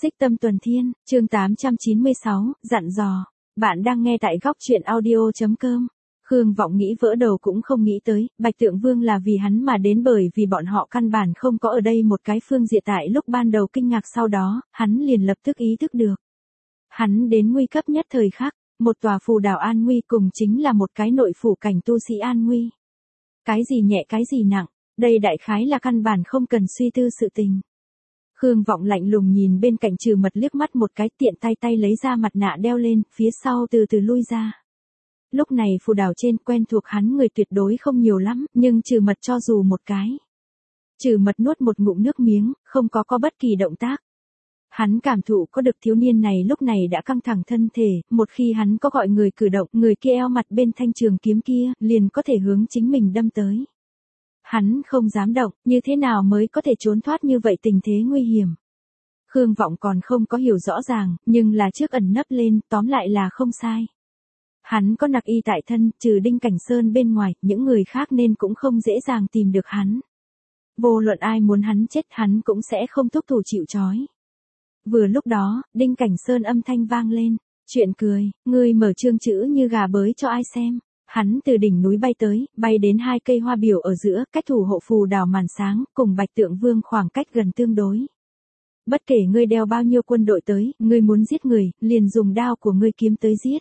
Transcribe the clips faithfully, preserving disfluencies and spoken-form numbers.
Xích Tâm Tuần Thiên, chương tám trăm chín mươi sáu, dặn dò. Bạn đang nghe tại góc truyện audio chấm com. Khương Vọng nghĩ vỡ đầu cũng không nghĩ tới, Bạch Tượng Vương là vì hắn mà đến, bởi vì bọn họ căn bản không có ở đây một cái phương diện. Tại lúc ban đầu kinh ngạc, sau đó, hắn liền lập tức ý thức được. Hắn đến nguy cấp nhất thời khắc, một tòa phù đảo an nguy cùng chính là một cái nội phủ cảnh tu sĩ an nguy. Cái gì nhẹ cái gì nặng, đây đại khái là căn bản không cần suy tư sự tình. Khương Vọng lạnh lùng nhìn bên cạnh Trừ Mật liếc mắt một cái, tiện tay tay lấy ra mặt nạ đeo lên, phía sau từ từ lui ra. Lúc này phù đảo trên quen thuộc hắn người tuyệt đối không nhiều lắm, nhưng Trừ Mật cho dù một cái. Trừ Mật nuốt một ngụm nước miếng, không có có bất kỳ động tác. Hắn cảm thụ có được thiếu niên này lúc này đã căng thẳng thân thể, một khi hắn có gọi người cử động, người kia eo mặt bên thanh trường kiếm kia, liền có thể hướng chính mình đâm tới. Hắn không dám động, như thế nào mới có thể trốn thoát như vậy tình thế nguy hiểm. Khương Vọng còn không có hiểu rõ ràng, nhưng là trước ẩn nấp lên, tóm lại là không sai. Hắn có nặc y tại thân, trừ Đinh Cảnh Sơn bên ngoài, những người khác nên cũng không dễ dàng tìm được hắn. Vô luận ai muốn hắn chết, hắn cũng sẽ không thúc thủ chịu trói. Vừa lúc đó, Đinh Cảnh Sơn âm thanh vang lên, chuyện cười, ngươi mở trương chữ như gà bới cho ai xem. Hắn từ đỉnh núi bay tới, bay đến hai cây hoa biểu ở giữa, cách thủ hộ phù đảo màn sáng, cùng Bạch Tượng Vương khoảng cách gần tương đối. Bất kể ngươi đeo bao nhiêu quân đội tới, ngươi muốn giết người, liền dùng đao của ngươi kiếm tới giết.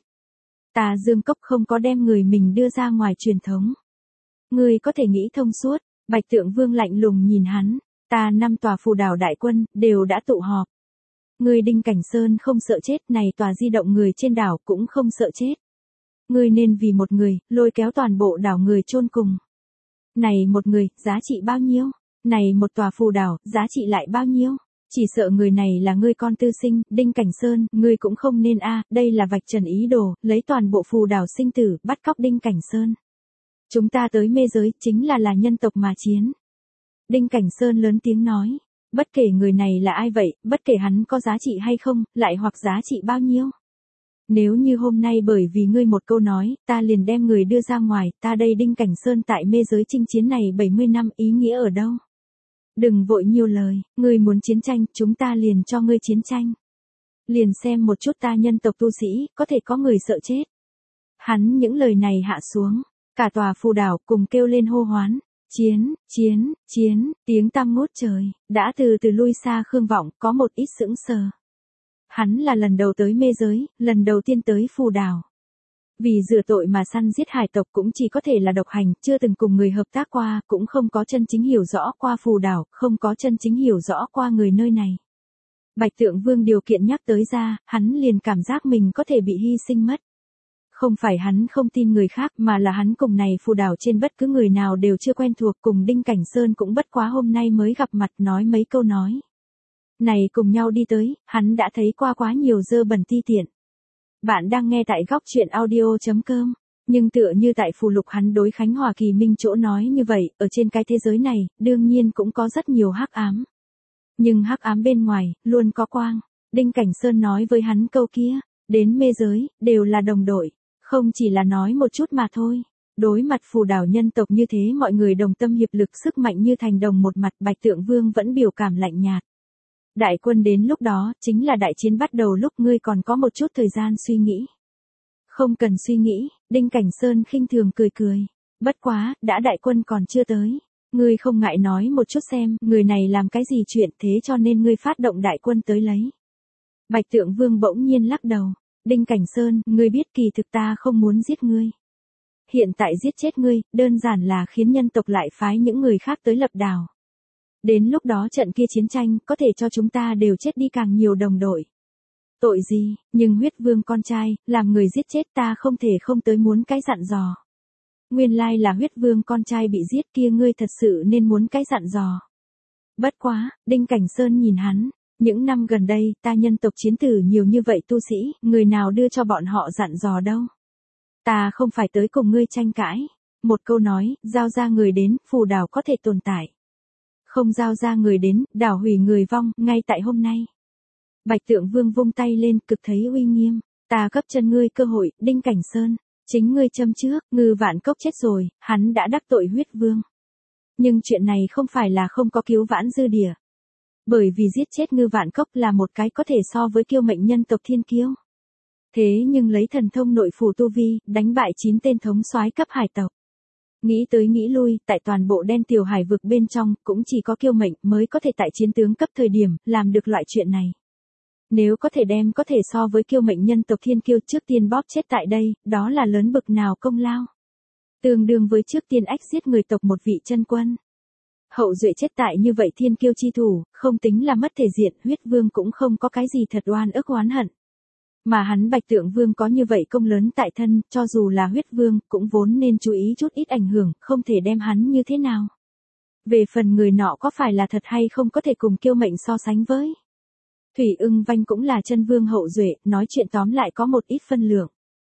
Ta Dương Cốc không có đem người mình đưa ra ngoài truyền thống. Ngươi có thể nghĩ thông suốt. Bạch Tượng Vương lạnh lùng nhìn hắn, ta năm tòa phù đảo đại quân, đều đã tụ họp. Ngươi Đinh Cảnh Sơn không sợ chết, này tòa di động người trên đảo cũng không sợ chết. Ngươi nên vì một người, lôi kéo toàn bộ đảo người chôn cùng. Này một người, giá trị bao nhiêu? Này một tòa phù đảo, giá trị lại bao nhiêu? Chỉ sợ người này là ngươi con tư sinh, Đinh Cảnh Sơn, ngươi cũng không nên a, đây là vạch trần ý đồ, lấy toàn bộ phù đảo sinh tử, bắt cóc Đinh Cảnh Sơn. Chúng ta tới mê giới, chính là là nhân tộc mà chiến. Đinh Cảnh Sơn lớn tiếng nói, bất kể người này là ai vậy, bất kể hắn có giá trị hay không, lại hoặc giá trị bao nhiêu. Nếu như hôm nay bởi vì ngươi một câu nói, ta liền đem người đưa ra ngoài, ta đây Đinh Cảnh Sơn tại mê giới chinh chiến này bảy mươi năm, ý nghĩa ở đâu? Đừng vội nhiều lời, ngươi muốn chiến tranh, chúng ta liền cho ngươi chiến tranh. Liền xem một chút ta nhân tộc tu sĩ, có thể có người sợ chết. Hắn những lời này hạ xuống, cả tòa phù đảo cùng kêu lên hô hoán. Chiến, chiến, chiến, tiếng tăm ngút trời, đã từ từ lui xa. Khương Vọng có một ít sững sờ. Hắn là lần đầu tới mê giới, lần đầu tiên tới phù đảo. Vì rửa tội mà săn giết hải tộc cũng chỉ có thể là độc hành, chưa từng cùng người hợp tác qua, cũng không có chân chính hiểu rõ qua phù đảo, không có chân chính hiểu rõ qua người nơi này. Bạch Tượng Vương điều kiện nhắc tới ra, hắn liền cảm giác mình có thể bị hy sinh mất. Không phải hắn không tin người khác, mà là hắn cùng này phù đảo trên bất cứ người nào đều chưa quen thuộc, cùng Đinh Cảnh Sơn cũng bất quá hôm nay mới gặp mặt nói mấy câu nói. Này cùng nhau đi tới, hắn đã thấy qua quá nhiều dơ bẩn ti tiện. Bạn đang nghe tại góc truyện audio chấm com, nhưng tựa như tại phù lục hắn đối Khánh Hòa Kỳ Minh chỗ nói như vậy, ở trên cái thế giới này, đương nhiên cũng có rất nhiều hắc ám. Nhưng hắc ám bên ngoài, luôn có quang. Đinh Cảnh Sơn nói với hắn câu kia, đến mê giới, đều là đồng đội, không chỉ là nói một chút mà thôi. Đối mặt phù đảo nhân tộc như thế, mọi người đồng tâm hiệp lực, sức mạnh như thành đồng một mặt. Bạch Tượng Vương vẫn biểu cảm lạnh nhạt. Đại quân đến lúc đó, chính là đại chiến bắt đầu lúc, ngươi còn có một chút thời gian suy nghĩ. Không cần suy nghĩ, Đinh Cảnh Sơn khinh thường cười cười. Bất quá, đã đại quân còn chưa tới. Ngươi không ngại nói một chút xem, người này làm cái gì chuyện thế cho nên ngươi phát động đại quân tới lấy. Bạch Tượng Vương bỗng nhiên lắc đầu. Đinh Cảnh Sơn, ngươi biết kỳ thực ta không muốn giết ngươi. Hiện tại giết chết ngươi, đơn giản là khiến nhân tộc lại phái những người khác tới lập đảo. Đến lúc đó trận kia chiến tranh, có thể cho chúng ta đều chết đi càng nhiều đồng đội. Tội gì, nhưng huyết vương con trai, làm người giết chết ta không thể không tới muốn cái dặn dò. Nguyên lai là huyết vương con trai bị giết kia, ngươi thật sự nên muốn cái dặn dò. Bất quá, Đinh Cảnh Sơn nhìn hắn, những năm gần đây, ta nhân tộc chiến tử nhiều như vậy tu sĩ, người nào đưa cho bọn họ dặn dò đâu. Ta không phải tới cùng ngươi tranh cãi. Một câu nói, giao ra người đến, phù đảo có thể tồn tại. Không giao ra người đến, đảo hủy người vong, ngay tại hôm nay. Bạch Tượng Vương vung tay lên, cực thấy uy nghiêm. Ta cấp chân ngươi cơ hội, Đinh Cảnh Sơn. Chính ngươi châm trước, Ngư Vạn Cốc chết rồi, hắn đã đắc tội huyết vương. Nhưng chuyện này không phải là không có cứu vãn dư địa. Bởi vì giết chết Ngư Vạn Cốc là một cái có thể so với kiêu mệnh nhân tộc thiên kiêu. Thế nhưng lấy thần thông nội phủ tu vi, đánh bại chín tên thống soái cấp hải tộc. Nghĩ tới nghĩ lui, tại toàn bộ đen tiểu hải vực bên trong, cũng chỉ có kiêu mệnh mới có thể tại chiến tướng cấp thời điểm, làm được loại chuyện này. Nếu có thể đem có thể so với kiêu mệnh nhân tộc thiên kiêu trước tiên bóp chết tại đây, đó là lớn bực nào công lao. Tương đương với trước tiên ách giết người tộc một vị chân quân. Hậu duệ chết tại như vậy thiên kiêu chi thủ, không tính là mất thể diện, huyết vương cũng không có cái gì thật oan ức oán hận. Mà hắn Bạch Tượng Vương có như vậy công lớn tại thân, cho dù là huyết vương, cũng vốn nên chú ý chút ít ảnh hưởng, không thể đem hắn như thế nào. Về phần người nọ có phải là thật hay không có thể cùng kiêu mệnh so sánh với. Thủy Ưng Vanh cũng là chân vương hậu duệ, nói chuyện tóm lại có một ít phân lượng.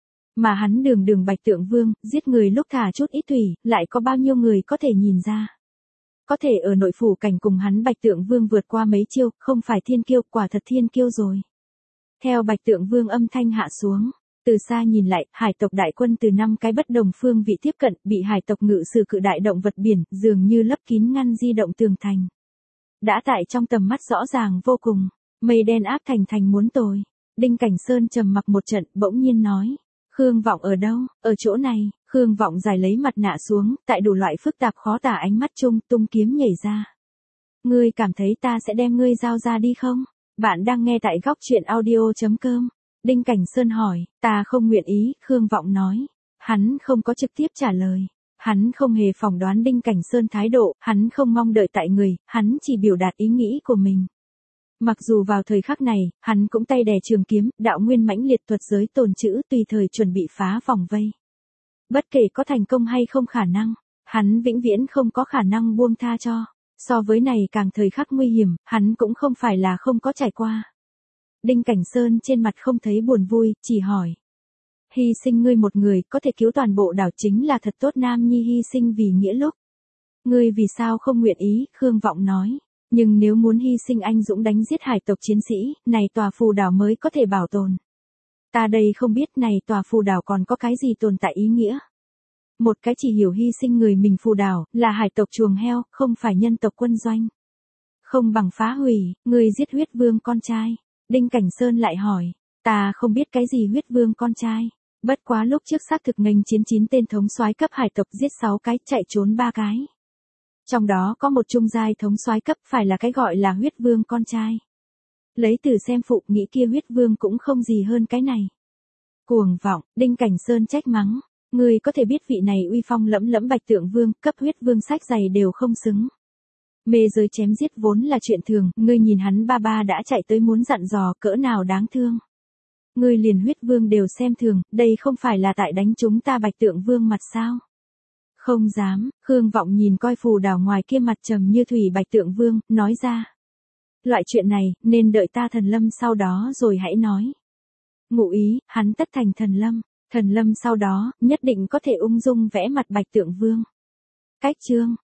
Mà hắn đường đường Bạch Tượng Vương, giết người lúc thả chút ít thủy, lại có bao nhiêu người có thể nhìn ra. Có thể ở nội phủ cảnh cùng hắn Bạch Tượng Vương vượt qua mấy chiêu, không phải thiên kiêu, quả thật thiên kiêu rồi. Theo Bạch Tượng Vương âm thanh hạ xuống, từ xa nhìn lại, hải tộc đại quân từ năm cái bất đồng phương vị tiếp cận, bị hải tộc ngự sử cự đại động vật biển, dường như lấp kín ngăn di động tường thành. Đã tại trong tầm mắt rõ ràng vô cùng, mây đen áp thành thành muốn tồi. Đinh Cảnh Sơn trầm mặc một trận, bỗng nhiên nói, Khương Vọng ở đâu? Ở chỗ này. Khương Vọng giải lấy mặt nạ xuống, tại đủ loại phức tạp khó tả ánh mắt chung, tung kiếm nhảy ra. Ngươi cảm thấy ta sẽ đem ngươi giao ra đi không? Bạn đang nghe tại góc truyện audio chấm com. Đinh Cảnh Sơn hỏi, ta không nguyện ý, Khương Vọng nói. Hắn không có trực tiếp trả lời. Hắn không hề phỏng đoán Đinh Cảnh Sơn thái độ, hắn không mong đợi tại người, hắn chỉ biểu đạt ý nghĩ của mình. Mặc dù vào thời khắc này, hắn cũng tay đè trường kiếm, đạo nguyên mãnh liệt thuật giới tồn trữ tùy thời chuẩn bị phá vòng vây. Bất kể có thành công hay không khả năng, hắn vĩnh viễn không có khả năng buông tha cho. So với này càng thời khắc nguy hiểm, hắn cũng không phải là không có trải qua. Đinh Cảnh Sơn trên mặt không thấy buồn vui, chỉ hỏi. Hy sinh ngươi một người, có thể cứu toàn bộ đảo chính là thật tốt nam nhi hy sinh vì nghĩa lúc. Ngươi vì sao không nguyện ý, Khương Vọng nói. Nhưng nếu muốn hy sinh anh dũng đánh giết hải tộc chiến sĩ, này tòa phù đảo mới có thể bảo tồn. Ta đây không biết này tòa phù đảo còn có cái gì tồn tại ý nghĩa. Một cái chỉ hiểu hy sinh người mình phù đảo, là hải tộc chuồng heo, không phải nhân tộc quân doanh. Không bằng phá hủy, người giết huyết vương con trai. Đinh Cảnh Sơn lại hỏi, ta không biết cái gì huyết vương con trai. Bất quá lúc trước xác thực nghênh chiến chín tên thống soái cấp hải tộc giết sáu cái, chạy trốn ba cái. Trong đó có một trung giai thống soái cấp phải là cái gọi là huyết vương con trai. Lấy từ xem phụ nghĩ kia huyết vương cũng không gì hơn cái này. Cuồng vọng, Đinh Cảnh Sơn trách mắng. Ngươi có thể biết vị này uy phong lẫm lẫm Bạch Tượng Vương, cấp huyết vương sách giày đều không xứng. Mê giới chém giết vốn là chuyện thường, ngươi nhìn hắn ba ba đã chạy tới muốn dặn dò cỡ nào đáng thương. Ngươi liền huyết vương đều xem thường, đây không phải là tại đánh chúng ta Bạch Tượng Vương mặt sao? Không dám, Khương Vọng nhìn coi phù đảo ngoài kia mặt trầm như thủy Bạch Tượng Vương, nói ra. Loại chuyện này, nên đợi ta thần lâm sau đó rồi hãy nói. Ngụ ý, hắn tất thành thần lâm, thần lâm sau đó, nhất định có thể ung dung vẽ mặt Bạch Tượng Vương. Cách chương.